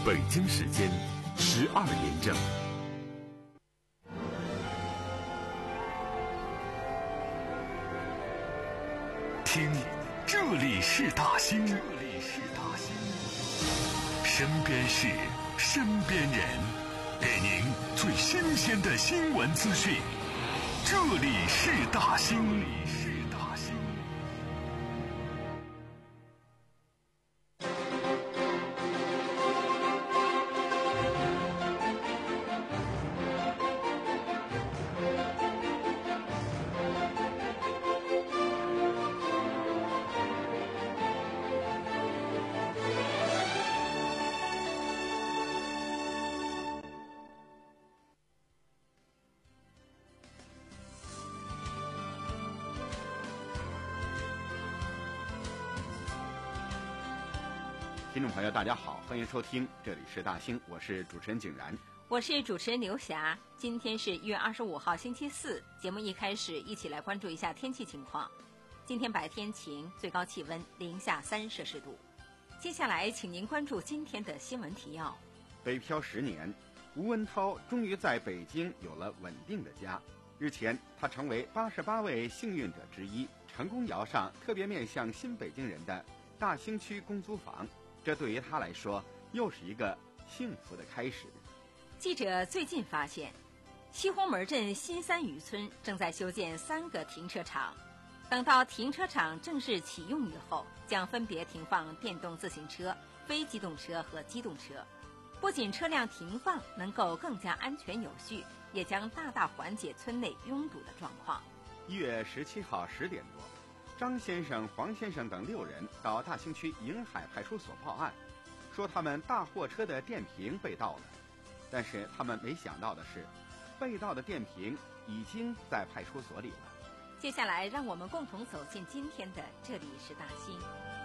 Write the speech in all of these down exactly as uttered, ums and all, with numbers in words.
北京时间十二点整。听，这里是大兴，这里是大兴，身边事，身边人，给您最新鲜的新闻资讯。这里是大兴，这里是大兴。听众朋友大家好，欢迎收听，这里是大兴，我是主持人景然， 我是主持人刘霞。今天是一月二十五号星期四，节目一开始一起来关注一下天气情况。今天白天晴，最高气温零下三摄氏度。接下来请您关注今天的新闻提要。 北漂十年，吴文涛终于在北京有了稳定的家。日前他成为八十八位幸运者之一，成功摇上特别面向新北京人的大兴区公租房，这对于他来说又是一个幸福的开始。 记者最近发现，西红门镇新三渔村正在修建三个停车场，等到停车场正式启用以后，将分别停放电动自行车、非机动车和机动车。不仅车辆停放能够更加安全有序，也将大大缓解村内拥堵的状况。 一月十七号十点多，张先生、黄先生等六人到大兴区迎海派出所报案，说他们大货车的电瓶被盗了。但是他们没想到的是，被盗的电瓶已经在派出所里了。 接下来让我们共同走进今天的这里是大兴。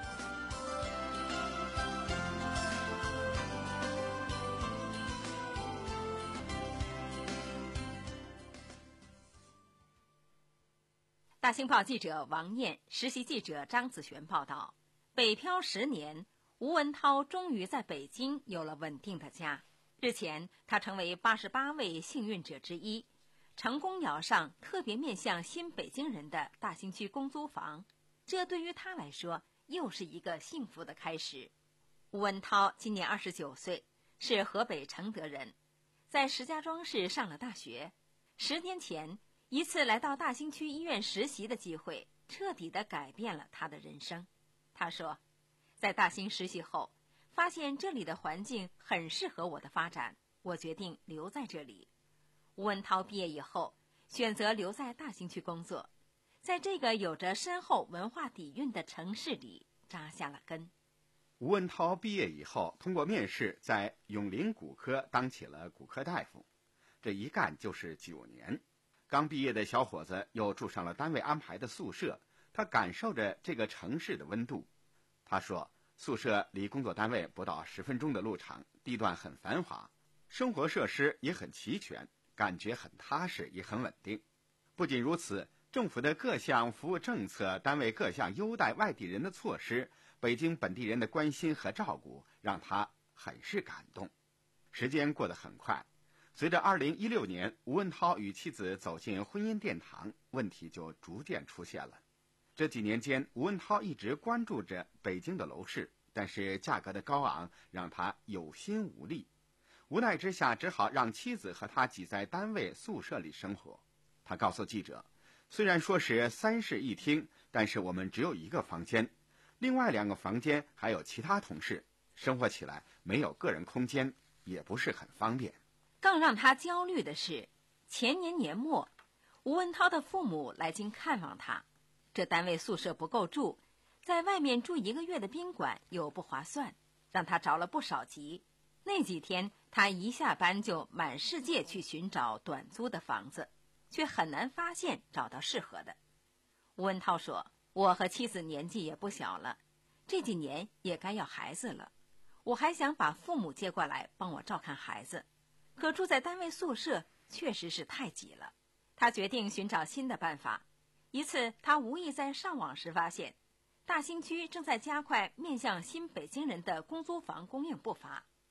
大兴报记者王燕、实习记者张子璇报道：北漂十年，吴文涛终于在北京有了稳定的家。日前，他成为八十八位幸运者之一，成功摇上特别面向新北京人的大兴区公租房。这对于他来说，又是一个幸福的开始。吴文涛今年二十九岁，是河北承德人，在石家庄市上了大学。十年前，一次来到大兴区医院实习的机会，彻底地改变了他的人生。他说，在大兴实习后，发现这里的环境很适合我的发展，我决定留在这里。吴文涛毕业以后，选择留在大兴区工作，在这个有着深厚文化底蕴的城市里扎下了根。 吴文涛毕业以后，通过面试在永林骨科当起了骨科大夫，这一干就是九年。刚毕业的小伙子又住上了单位安排的宿舍，他感受着这个城市的温度。他说，宿舍离工作单位不到十分钟的路程，地段很繁华，生活设施也很齐全，感觉很踏实也很稳定。不仅如此，政府的各项服务政策，单位各项优待外地人的措施，北京本地人的关心和照顾，让他很是感动。时间过得很快，随着二零一六年吴文涛与妻子走进婚姻殿堂，问题就逐渐出现了。这几年间，吴文涛一直关注着北京的楼市，但是价格的高昂让他有心无力，无奈之下只好让妻子和他挤在单位宿舍里生活。他告诉记者，虽然说是三室一厅，但是我们只有一个房间，另外两个房间还有其他同事，生活起来没有个人空间，也不是很方便。 更让他焦虑的是，前年年末，吴文涛的父母来京看望他，这单位宿舍不够住，在外面住一个月的宾馆又不划算，让他着了不少急。那几天他一下班就满世界去寻找短租的房子，却很难发现找到适合的。吴文涛说，我和妻子年纪也不小了，这几年也该要孩子了，我还想把父母接过来帮我照看孩子，可住在单位宿舍确实是太挤了。他决定寻找新的办法。一次他无意在上网时发现，大兴区正在加快面向新北京人的公租房供应步伐。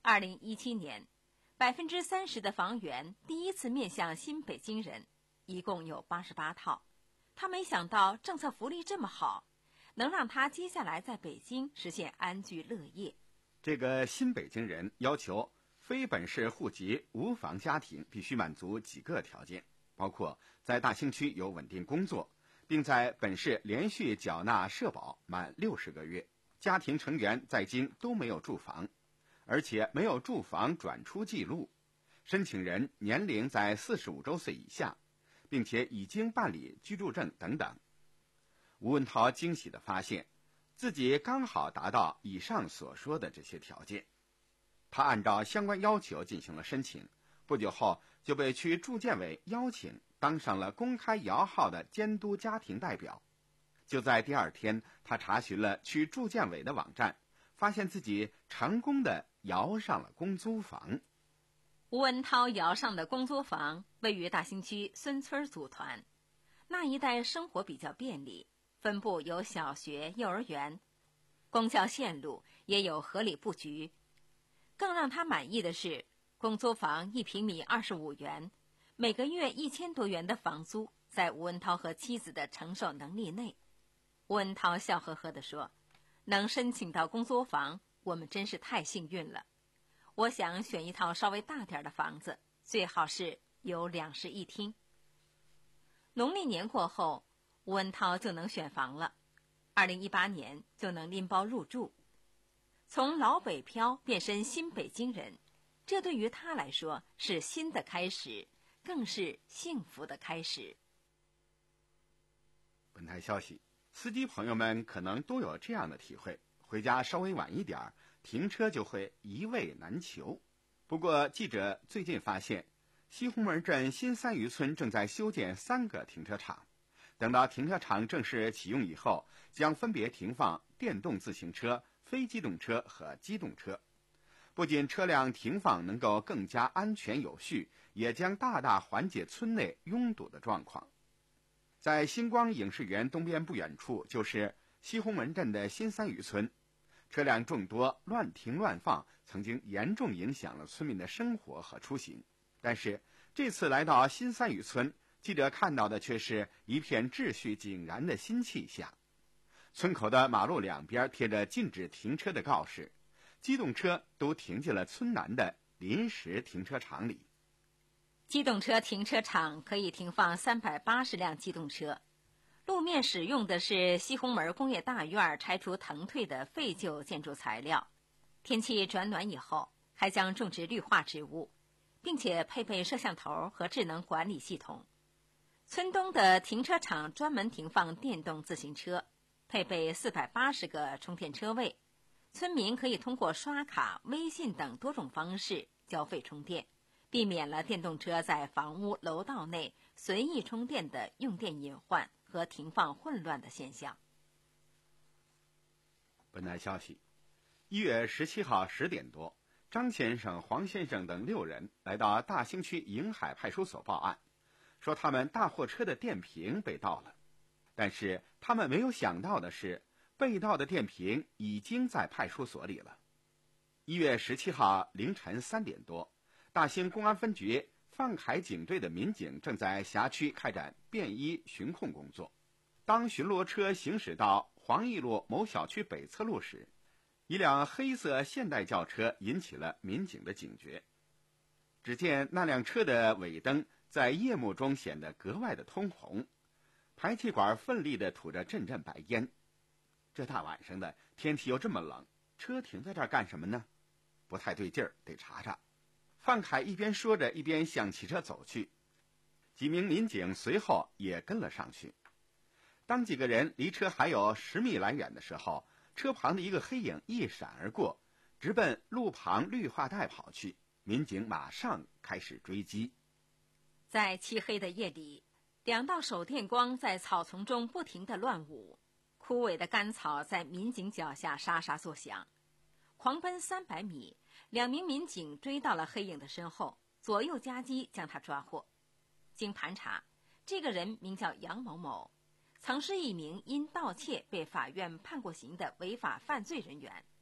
二零一七年，百分之三十的房源第一次面向新北京人，一共有八十八套。他没想到政策福利这么好，能让他接下来在北京实现安居乐业。 这个新北京人要求非本市户籍无房家庭必须满足几个条件，包括在大兴区有稳定工作，并在本市连续缴纳社保满六十个月，家庭成员在京都没有住房，而且没有住房转出记录，申请人年龄在四十五周岁以下，并且已经办理居住证等等。吴文涛惊喜地发现，自己刚好达到以上所说的这些条件。他按照相关要求进行了申请，不久后就被区住建委邀请当上了公开摇号的监督家庭代表。就在第二天，他查询了区住建委的网站，发现自己成功地摇上了公租房。 吴文涛摇上的公租房位于大兴区孙村组团，那一带生活比较便利，分布有小学、幼儿园，公交线路也有合理布局。更让他满意的是，公租房一平米二十五元，每个月一千多元的房租，在吴文涛和妻子的承受能力内。吴文涛笑呵呵地说：“能申请到公租房，我们真是太幸运了。我想选一套稍微大点的房子，最好是有两室一厅。”农历年过后，吴文涛就能选房了。二零一八年就能拎包入住。从老北漂变身新北京人，这对于他来说是新的开始，更是幸福的开始。 本台消息，司机朋友们可能都有这样的体会，回家稍微晚一点，停车就会一位难求。不过记者最近发现，西红门镇新三余村正在修建三个停车场，等到停车场正式启用以后，将分别停放电动自行车、非机动车和机动车。不仅车辆停放能够更加安全有序，也将大大缓解村内拥堵的状况。在星光影视园东边不远处就是西红门镇的新三余村，车辆众多，乱停乱放，曾经严重影响了村民的生活和出行。但是这次来到新三余村，记者看到的却是一片秩序井然的新气象。村口的马路两边贴着禁止停车的告示，机动车都停进了村南的临时停车场里。 机动车停车场可以停放三百八十辆机动车，路面使用的是西红门工业大院拆除腾退的废旧建筑材料。天气转暖以后，还将种植绿化植物，并且配备摄像头和智能管理系统。村东的停车场专门停放电动自行车，配备四百八十个充电车位，村民可以通过刷卡、微信等多种方式交费充电，避免了电动车在房屋楼道内随意充电的用电隐患和停放混乱的现象。 本台消息，一月十七号十点多，张先生、黄先生等六人来到大兴区迎海派出所报案，说他们大货车的电瓶被盗了。但是他们没有想到的是，被盗的电瓶已经在派出所里了。一月十七号凌晨三点多，大兴公安分局范凯警队的民警正在辖区开展便衣巡控工作。当巡逻车行驶到黄义路某小区北侧路时，一辆黑色现代轿车引起了民警的警觉。只见那辆车的尾灯在夜幕中显得格外的通红，排气管奋力地吐着阵阵白烟。这大晚上的，天气又这么冷，车停在这儿干什么呢？不太对劲儿，得查查。范凯一边说着，一边向汽车走去。几名民警随后也跟了上去。当几个人离车还有十米来远的时候，车旁的一个黑影一闪而过，直奔路旁绿化带跑去。民警马上开始追击。 在漆黑的夜里，两道手电光在草丛中不停地乱舞，枯萎的干草在民警脚下沙沙作响。狂奔三百米，两名民警追到了黑影的身后，左右夹击将他抓获。经盘查，这个人名叫杨某某，曾是一名因盗窃被法院判过刑的违法犯罪人员。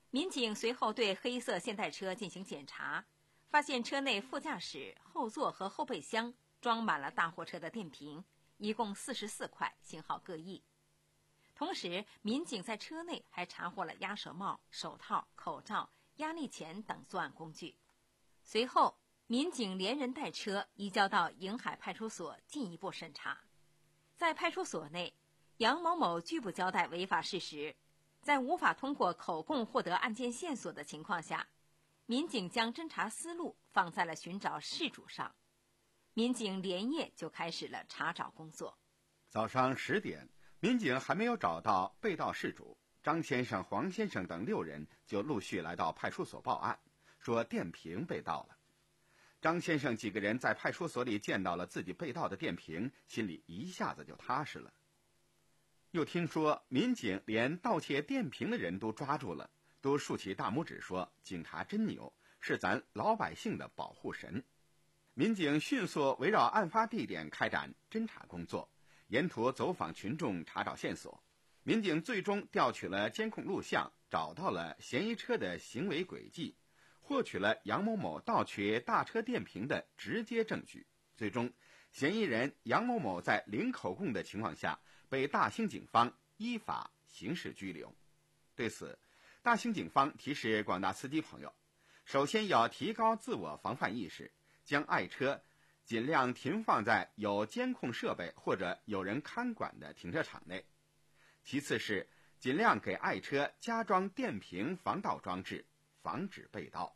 民警随后对黑色现代车进行检查，发现车内副驾驶、后座和后备箱装满了大货车的电瓶，一共四十四块，型号各异。同时，民警在车内还查获了鸭舌帽、手套、口罩、压力钳等作案工具。随后，民警连人带车移交到颍海派出所进一步审查。在派出所内，杨某某拒不交代违法事实，在无法通过口供获得案件线索的情况下，民警将侦查思路放在了寻找事主上。民警连夜就开始了查找工作。 早上十点，民警还没有找到被盗事主，张先生、黄先生等六人就陆续来到派出所报案，说电瓶被盗了。张先生几个人在派出所里见到了自己被盗的电瓶，心里一下子就踏实了。又听说民警连盗窃电瓶的人都抓住了，都竖起大拇指说警察真牛，是咱老百姓的保护神。民警迅速围绕案发地点开展侦查工作，沿途走访群众查找线索。民警最终调取了监控录像，找到了嫌疑车的行为轨迹，获取了杨某某盗取大车电瓶的直接证据。最终，嫌疑人杨某某在零口供的情况下，被大兴警方依法刑事拘留。对此，大兴警方提示广大司机朋友，首先要提高自我防范意识，将爱车尽量停放在有监控设备或者有人看管的停车场内。其次是尽量给爱车加装电瓶防盗装置，防止被盗。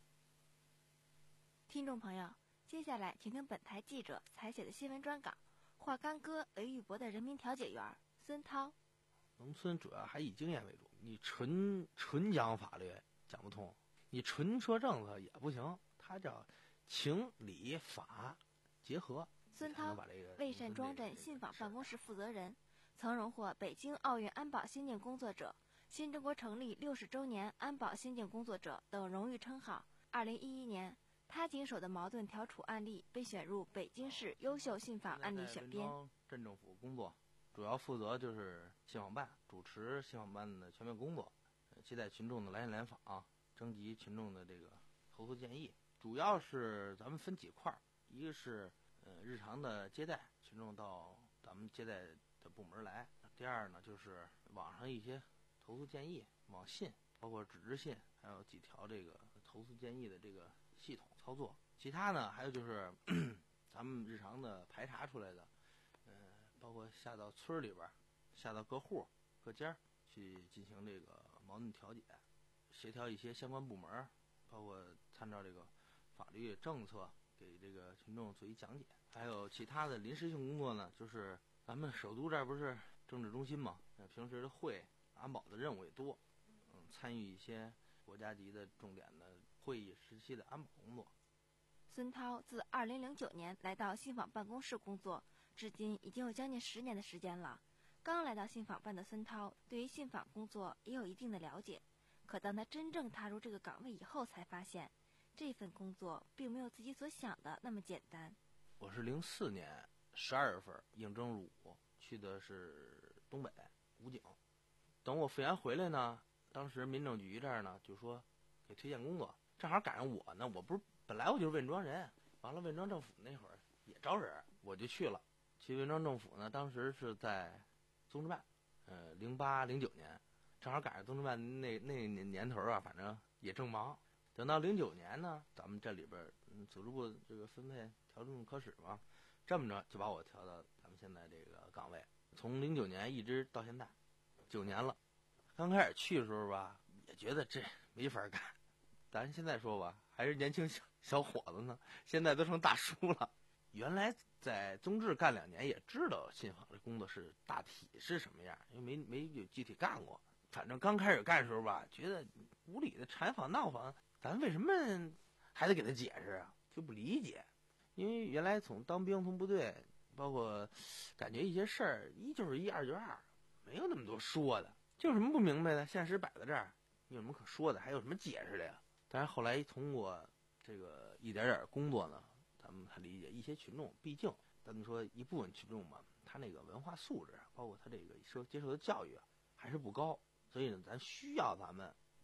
听众朋友，接下来请听本台记者采写的新闻专稿，华冈哥雷玉博的人民调解员孙涛。 农村主要还以经验为主，你纯纯讲法律讲不通，你纯说政策也不行，它叫情理法结合。 孙涛，魏善庄镇信访办公室负责人，曾荣获北京奥运安保先进工作者、新中国成立六十周年安保先进工作者等荣誉称号。二零一一年，他经手的矛盾调处案例被选入北京市优秀信访案例选编。 镇政府工作主要负责就是信访办，主持信访办的全面工作，接待群众的来信来访，征集群众的这个投诉建议。主要是咱们分几块，一个是呃日常的接待，群众到咱们接待的部门来；第二呢，就是网上一些投诉建议，网信，包括纸质信，还有几条这个投诉建议的这个系统操作。其他呢，还有就是咱们日常的排查出来的，呃，包括下到村里边，下到各户各家去进行这个矛盾调解，协调一些相关部门，包括参照这个法律政策给这个群众做一讲解。还有其他的临时性工作呢，就是咱们首都这儿不是政治中心嘛，平时的会安保的任务也多，嗯，参与一些国家级的重点的会议时期的安保工作。 孙涛自二零零九年来到信访办公室工作，至今已经有将近十年的时间了。刚来到信访办的孙涛，对于信访工作也有一定的了解。可当他真正踏入这个岗位以后，才发现这份工作并没有自己所想的那么简单。 我是零四年十二月份应征入伍，去的是东北武警。等我复员回来呢，当时民政局这儿呢就说给推荐工作，正好赶上我呢，我不是本来我就是汶庄人，完了汶庄政府那会儿也招人，我就去了。去汶庄政府呢，当时是在综治办，呃，零八零九年，正好赶上综治办那那年头啊，反正也正忙。等到零九年呢，咱们这里边嗯组织部这个分配调整科室嘛，这么着就把我调到咱们现在这个岗位，从零九年一直到现在，九年了。刚开始去的时候吧，也觉得这没法干，咱现在说吧，还是年轻小小伙子呢，现在都成大叔了。原来在综治干两年，也知道信访这工作是大体是什么样，因为没没有具体干过。反正刚开始干的时候吧，觉得无理的缠访闹访，咱为什么还得给他解释啊？就不理解。因为原来从当兵从部队，包括感觉一些事儿，一就是一，二就是二，没有那么多说的。就有什么不明白的，现实摆在这儿，有什么可说的，还有什么解释的呀？但是后来通过这个一点点工作呢，咱们才理解一些群众，毕竟咱们说一部分群众嘛，他那个文化素质，包括他这个受接受的教育啊，还是不高，所以呢，咱需要咱们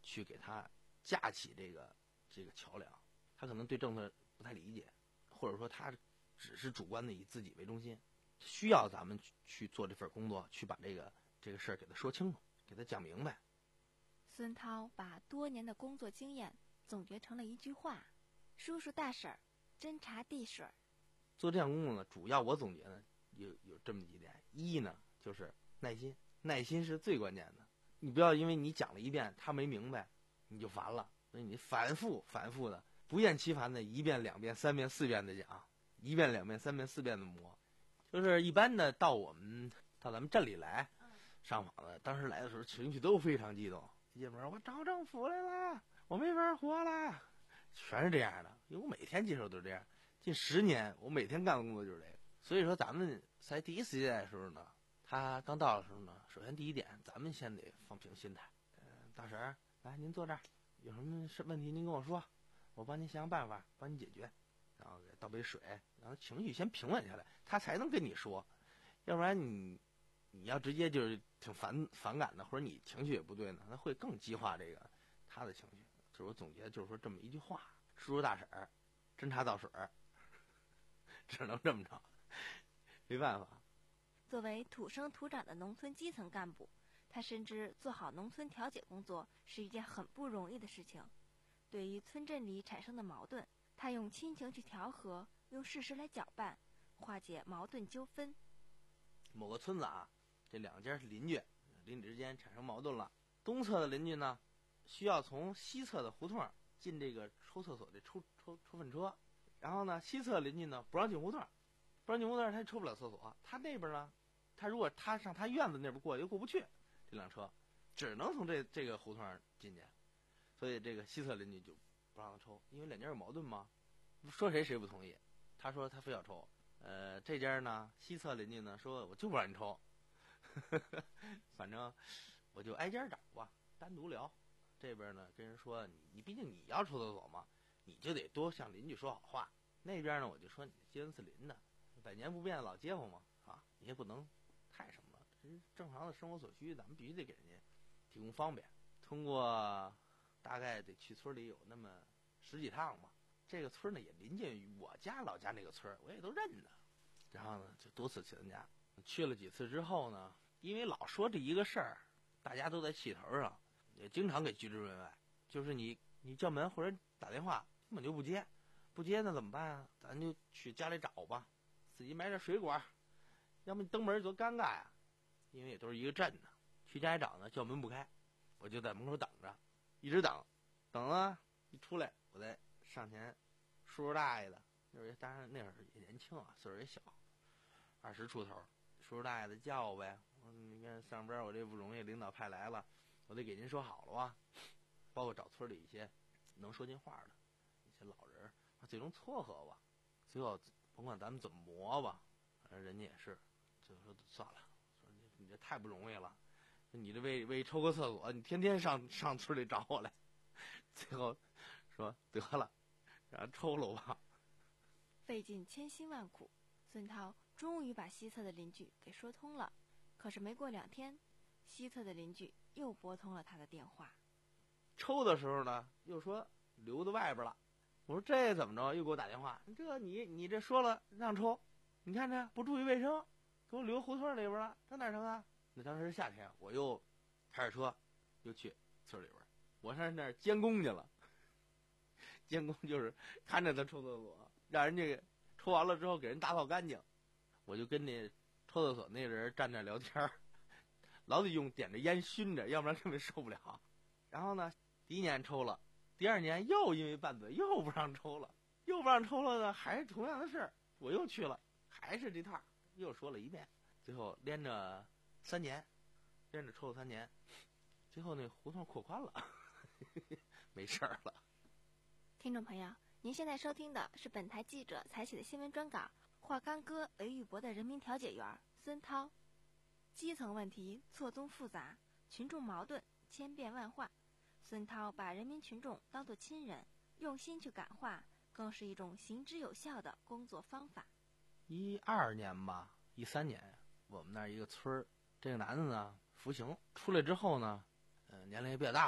去给他架起这个这个桥梁。他可能对政策不太理解，或者说他只是主观的以自己为中心，需要咱们去去做这份工作，去把这个这个事儿给他说清楚，给他讲明白。 孙涛把多年的工作经验总结成了一句话：叔叔大婶儿，斟茶递水。 做这项工作呢，主要我总结呢有有这么几点：一呢就是耐心，耐心是最关键的。你不要因为你讲了一遍他没明白，你就烦了，所以你反复反复的不厌其烦的一遍两遍三遍四遍的讲，一遍两遍三遍四遍的磨。就是一般的到我们到咱们镇里来上访的，当时来的时候情绪都非常激动，一进门我找政府来了，我没法活了，全是这样的。因为我每天接受都是这样，近十年我每天干的工作就是这个。所以说咱们在第一次接待的时候呢，他刚到的时候呢，首先第一点咱们先得放平心态。呃大婶儿，来您坐这儿，有什么事问题您跟我说，我帮您想想办法帮你解决，然后给倒杯水，让他情绪先平稳下来，他才能跟你说。要不然你你要直接就是挺反反感的，或者你情绪也不对呢，那会更激化这个他的情绪。就是我总结就是说这么一句话：叔叔大婶儿，斟茶倒水，只能这么着，没办法。 作为土生土长的农村基层干部，他深知做好农村调解工作是一件很不容易的事情。对于村镇里产生的矛盾，他用亲情去调和，用事实来搅拌，化解矛盾纠纷。 某个村子啊，这两家是邻居，邻居之间产生矛盾了。东侧的邻居呢，需要从西侧的胡同进这个抽厕所的抽抽抽粪车，然后呢，西侧的邻居呢不让进胡同，不让进胡同，他抽不了厕所。他那边呢，他如果他上他院子那边过又过不去，这辆车只能从这这个胡同进去，所以这个西侧邻居就不让他抽，因为两家有矛盾嘛，说谁谁不同意。他说他非要抽，呃，这家呢西侧邻居呢说我就不让你抽，反正我就挨家找吧，单独聊。这边呢跟人说你你毕竟你要抽厕所嘛，你就得多向邻居说好话。那边呢我就说你街坊四邻的，百年不变的老街坊嘛，啊，你也不能太什么了，这是正常的生活所需，咱们必须得给人家提供方便。通过大概得去村里有那么十几趟吧，这个村呢也临近于我家老家那个村，我也都认得。然后呢就多次去人家，去了几次之后呢，因为老说这一个事儿，大家都在气头上，也经常给拒之门外。就是你你叫门或者打电话根本就不接，不接那怎么办啊？咱就去家里找吧，自己买点水果，要么你登门多尴尬呀。因为也都是一个镇的，去家里找呢，叫门不开，我就在门口等着，一直等，等啊一出来，我再上前，叔叔大爷的，那会儿当然那会儿也年轻啊，岁数也小，二十出头，叔叔大爷的叫我呗。我说你看上边我这不容易，领导派来了，我得给您说好了啊。包括找村里一些能说进话的一些老人，最终撮合吧。最后甭管咱们怎么磨吧，反正人家也是，就说算了，说你你这太不容易了，你这为为抽个厕所，你天天上上村里找我来。最后说得了，让他抽了吧。 费尽千辛万苦，孙涛终于把西侧的邻居给说通了。可是没过两天，西侧的邻居又拨通了他的电话。 抽的时候呢，又说留在外边了。我说这怎么着？又给我打电话，这你你这说了让抽，你看这不注意卫生，给我留胡同里边了，这哪成啊？那当时是夏天，我又开着车又去村里边，我上那儿监工去了。监工就是看着他抽厕所，让人家抽完了之后给人打扫干净。我就跟那抽厕所那人站那聊天，老得用点着烟熏着，要不然根本受不了。然后呢，第一年抽了，第二年又因为拌嘴又不让抽了，又不让抽了呢，还是同样的事儿，我又去了，还是这套，又说了一遍，最后连着三年，连着抽了三年，最后那胡同扩宽了，没事儿了。 听众朋友，您现在收听的是本台记者采写的新闻专稿，华冈哥雷玉博的人民调解员孙涛。基层问题错综复杂，群众矛盾千变万化，孙涛把人民群众当作亲人，用心去感化，更是一种行之有效的工作方法。 一二年吧，一三年，我们那儿一个村儿，这个男的呢服刑出来之后呢，呃，年龄也比较大了，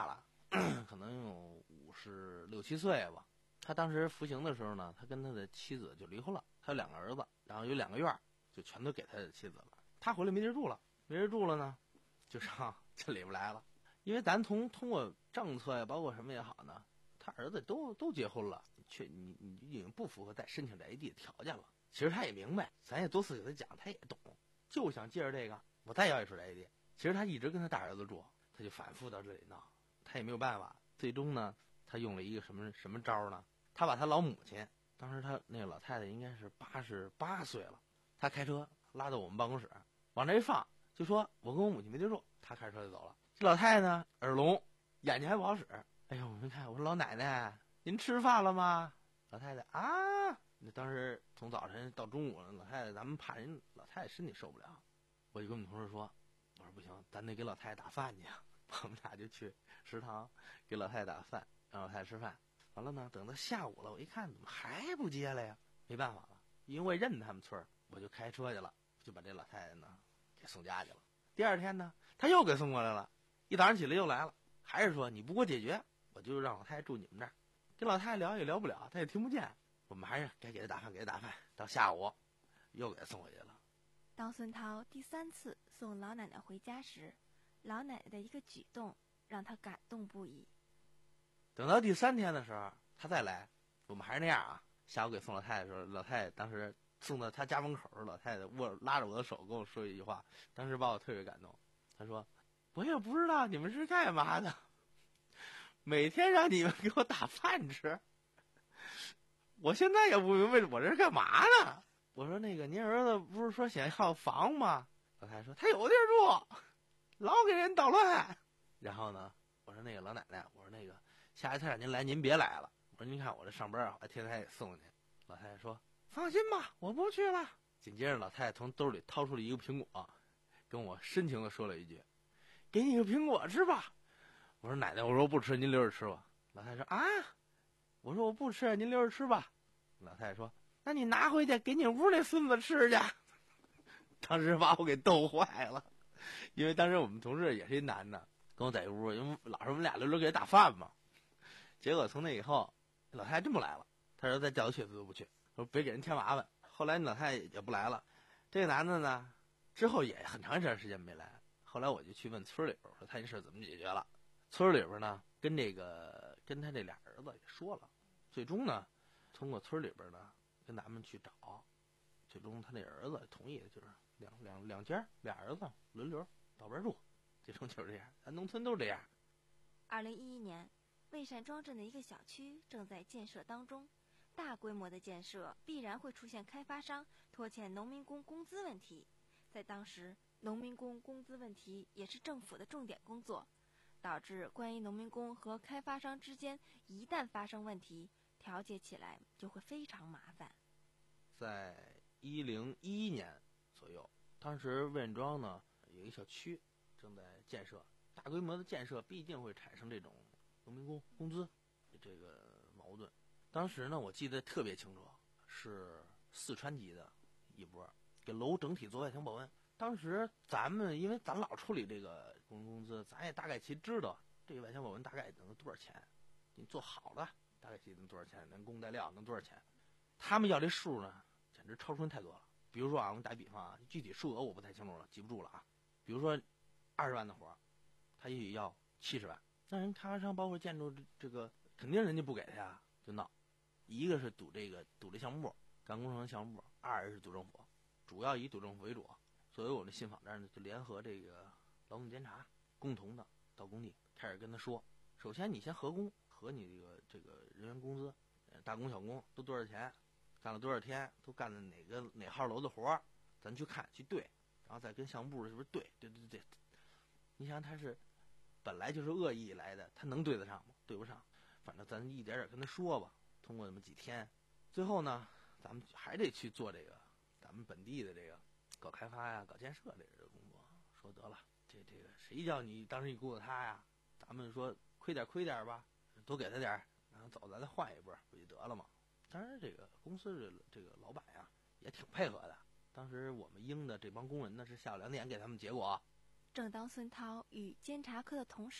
可能有五十六七岁吧。他当时服刑的时候呢，他跟他的妻子就离婚了，他有两个儿子，然后有两个院儿，就全都给他的妻子了。他回来没地儿住了，没地儿住了呢，就上这里边来了。因为咱从通过政策呀，包括什么也好呢，他儿子都都结婚了，却你你已经不符合再申请这 I D 的条件了。其实他也明白，咱也多次给他讲，他也懂，就想借着这个我再要一处 I D。其实他一直跟他大儿子住，他就反复到这里闹，他也没有办法。最终呢，他用了一个什么什么招呢？他把他老母亲，当时他那个老太太应该是八十八岁了，他开车拉到我们办公室，往这一放，就说我跟我母亲没地住，他开车就走了。这老太太呢，耳聋，眼睛还不好使。哎呦，我们看，我说老奶奶，您吃饭了吗？老太太啊，那当时从早晨到中午了，老太太咱们怕人老太太身体受不了，我就跟我们同事说，我说不行，咱得给老太太打饭去。我们俩就去食堂给老太太打饭，让老太太吃饭。完了呢，等到下午了，我一看怎么还不接来呀？没办法了，因为认他们村儿，我就开车去了，就把这老太太呢给送家去了。第二天呢，他又给送过来了，一早上起来又来了，还是说你不给我解决，我就让老太太住你们这儿。跟老太太聊也聊不了，她也听不见，我们还是该给她打饭，给她打饭。到下午又给她送回去了。 当孙涛第三次送老奶奶回家时，老奶奶的一个举动让他感动不已。 等到第三天的时候，他再来，我们还是那样啊。下午给送老太太的时候，老太太当时送到他家门口，老太太握拉着我的手跟我说一句话，当时把我特别感动。她说：“我也不知道你们是干嘛的，每天让你们给我打饭吃，我现在也不明白我这是干嘛呢。”我说：“那个您儿子不是说想要房吗？”老太太说：“他有地儿住，老给人捣乱。”然后呢，我说：“那个老奶奶，我说那个。”下一次让您来，您别来了。我说您看我这上班啊，天天也送去。老太太说：“放心吧，我不去了。”紧接着，老太太从兜里掏出了一个苹果，跟我深情的说了一句：“给你个苹果吃吧。”我说：“奶奶，我说我不吃，您留着吃吧。”老太太说：“啊，我说我不吃，您留着吃吧。”老太太说：“那你拿回去给你屋那孙子吃去。”当时把我给逗坏了，因为当时我们同事也是一男的，跟我在一屋，因为老是我们俩轮流给他打饭嘛。结果从那以后，老太太真不来了。他说再叫他去，他都不去，说别给人添麻烦。后来老太太也不来了。这个男的呢，之后也很长一段时间没来。后来我就去问村里边，说他这事怎么解决了。村里边呢，跟这个跟他这俩儿子也说了，最终呢，通过村里边呢跟咱们去找，最终他那儿子同意，就是两两两家俩儿子轮流到边住，最终就是这样。咱农村都这样。 二零一一年。蔚山庄镇的一个小区正在建设当中，大规模的建设必然会出现开发商拖欠农民工工资问题。在当时，农民工工资问题也是政府的重点工作，导致关于农民工和开发商之间一旦发生问题，调解起来就会非常麻烦。 在一零一一年左右，当时蔚山庄呢有一个小区正在建设，大规模的建设必定会产生这种农民工工资这个矛盾。当时呢，我记得特别清楚，是四川籍的一波给楼整体做外墙保温。当时咱们因为咱老处理这个工人工资，咱也大概其知道这个外墙保温大概能多少钱，你做好了大概其能多少钱，能工带料能多少钱。他们要这数呢，简直超出人太多了。比如说啊，我们打比方啊，具体数额我不太清楚了，记不住了啊。比如说二十万的活，他也要七十万。那人开发商包括建筑这个肯定人家不给他呀，就闹。一个是赌这个赌这项目，干工程项目；二是赌政府，主要以赌政府为主。作为我们的信访这儿呢，就联合这个劳动监察，共同的到工地开始跟他说：首先你先核工，核你这个这个人员工资，大工小工都多少钱，干了多少天，都干了哪个哪号楼的活儿，咱去看去对，然后再跟项目部是不是对对对对。你想他是。本来就是恶意来的，他能对得上吗？对不上，反正咱一点点跟他说吧。通过那么几天，最后呢，咱们还得去做这个咱们本地的这个搞开发呀、搞建设这个工作。说得了，这这个谁叫你当时你雇的他呀？咱们说亏点亏点吧，多给他点儿，然后走咱再换一波，不就得了吗？当然，这个公司的这个老板呀也挺配合的。当时我们应的这帮工人呢是下午两点给他们结果。 正当孙涛与监察科的同事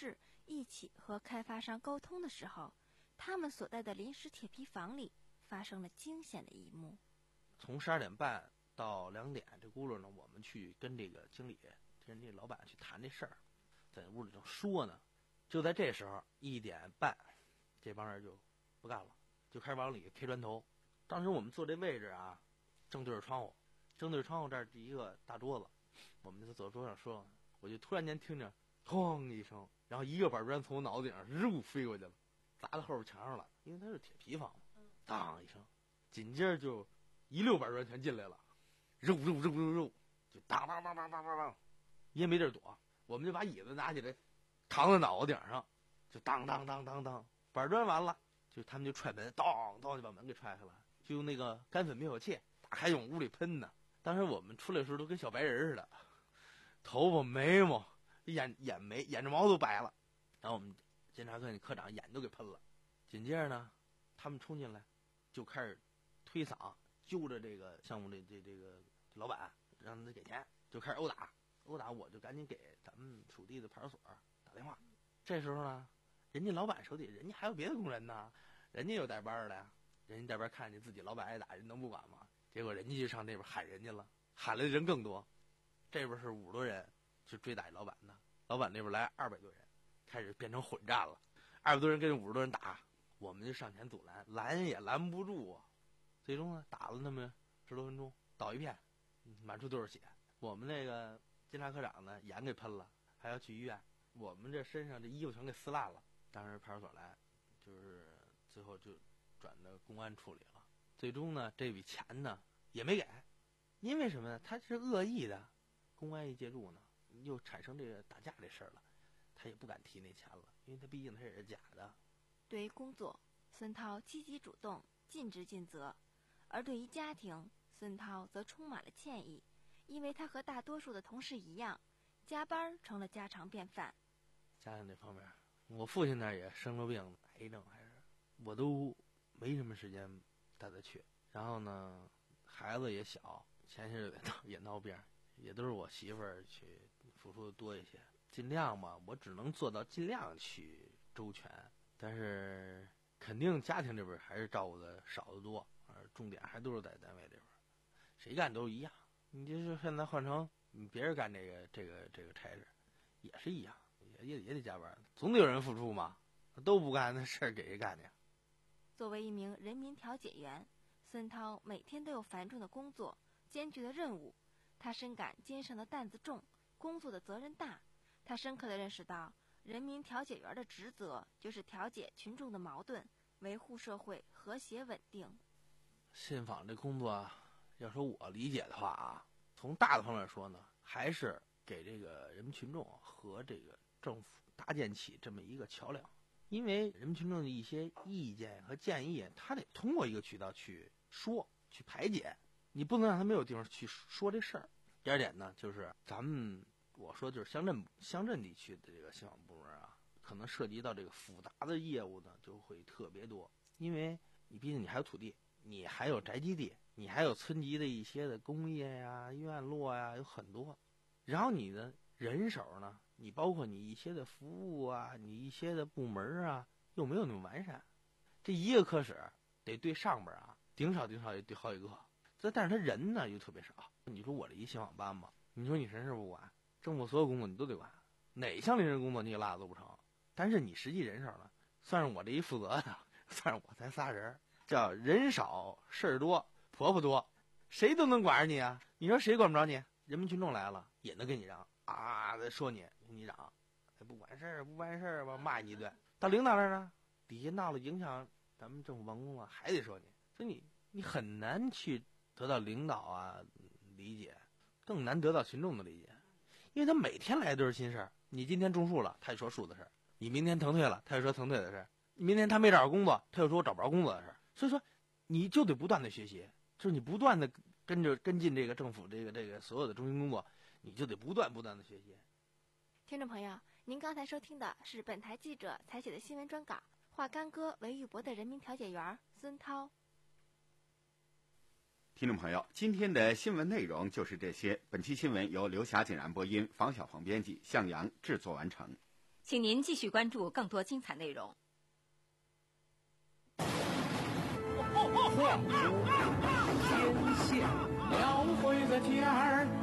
一起和开发商沟通的时候，他们所在的临时铁皮房里发生了惊险的一幕。 从十二点半到两点，这轱辘呢，我们去跟这个经理、跟这老板去谈这事儿，在屋里正说呢。就在这时候，一点半，这帮人就不干了，就开始往里 K 砖头。当时我们坐这位置啊，正对着窗户，正对着窗户这儿一个大桌子，我们就坐桌上说，我就突然间听着哐一声，然后一个板砖从我脑袋顶上肉飞过去了，砸到后边墙上了，因为它是铁皮房嘛，当一声，紧接着就一溜板砖全进来了，肉肉肉肉肉，就当当当当当当当，也没地儿躲，我们就把椅子拿起来扛在脑袋顶上，就当当当当当，板砖完了，就他们就踹门，当当就把门给踹开了，就用那个干粉灭火器打开往屋里喷呢。当时我们出来的时候都跟小白人似的，头发眉毛眼眼眉眼睫毛都白了，然后我们检察科那科长眼都给喷了。紧接着呢，他们冲进来就开始推搡，揪着这个项目的这这个老板，让他给钱，就开始殴打。殴打我就赶紧给咱们属地的派出所打电话。这时候呢，人家老板手底人家还有别的工人呢，人家有带班的呀，人家带班看见自己老板挨打，人能不管吗？结果人家就上那边喊人家了，喊来的人更多，这边是五十多人就追打老板的，老板那边来二百多人，开始变成混战了，二百多人跟五十多人打，我们就上前阻拦，拦也拦不住啊。最终呢，打了那么十多分钟，倒一片，满处都是血。我们那个监察科长呢，眼给喷了，还要去医院。我们这身上这衣服全给撕烂了。当时派出所来，就是最后就转到公安处理了。最终呢，这笔钱呢也没给，因为什么呢？他是恶意的，公安一介入呢，又产生这个打架这事儿了，他也不敢提那钱了，因为他毕竟他也是假的。 对于工作，孙涛积极主动，尽职尽责；而对于家庭，孙涛则充满了歉意，因为他和大多数的同事一样，加班成了家常便饭。 家庭这方面，我父亲那儿也生了病，癌症还是，我都没什么时间带他去。然后呢，孩子也小，前些日子也闹病，也都是我媳妇儿去付出的多一些。尽量吧，我只能做到尽量去周全，但是肯定家庭这边还是照顾的少得多，而重点还都是在单位这边，谁干都一样。你就是现在换成别人干这个这个这个差事，也是一样，也也也得加班，总得有人付出嘛，都不干那事儿给谁干去？ 作为一名人民调解员，孙涛每天都有繁重的工作、艰巨的任务，他深感肩上的担子重，工作的责任大。他深刻地认识到，人民调解员的职责就是调解群众的矛盾，维护社会和谐稳定。 信访这工作，要说我理解的话啊，从大的方面说呢，还是给这个人民群众和这个政府搭建起这么一个桥梁。因为人民群众的一些意见和建议，他得通过一个渠道去说、去排解，你不能让他没有地方去说这事儿。第二点呢，就是咱们我说就是乡镇乡镇地区的这个信访部门啊，可能涉及到这个复杂的业务呢，就会特别多。因为你毕竟你还有土地，你还有宅基地，你还有村级的一些的工业呀、院落呀，有很多。然后你的人手呢，你包括你一些的服务啊，你一些的部门啊，又没有那么完善。这一个科室得对上边啊，顶少顶少也对好几个。这但是他人呢又特别少。你说我这一信访班吧，你说你什么事不管，政府所有工作你都得管，哪项临时工作你给落都不成。但是你实际人手呢，算是我这一负责的，算是我才仨人，叫人少事儿多，婆婆多，谁都能管着你啊。你说谁管不着你？人民群众来了也能跟你嚷啊，说你跟你嚷，不管事儿不办事儿吧，骂你一顿。到领导那儿呢，底下闹了影响咱们政府办公了，还得说你，所以你你很难去得到领导啊理解，更难得到群众的理解，因为他每天来都是新事儿。你今天种树了，他就说树的事儿；你明天腾退了，他就说腾退的事儿；明天他没找着工作，他就说我找不着工作的事儿。所以说，你就得不断的学习，就是你不断的跟着跟进这个政府这个这个所有的中心工作，你就得不断不断的学习。 听众朋友，您刚才收听的是本台记者采写的新闻专稿，化干戈为玉帛的人民调解员孙涛。 听众朋友，今天的新闻内容就是这些。本期新闻由刘霞、景然播音，房小鹏编辑，向阳制作完成。 请您继续关注更多精彩内容。 天下描绘的天儿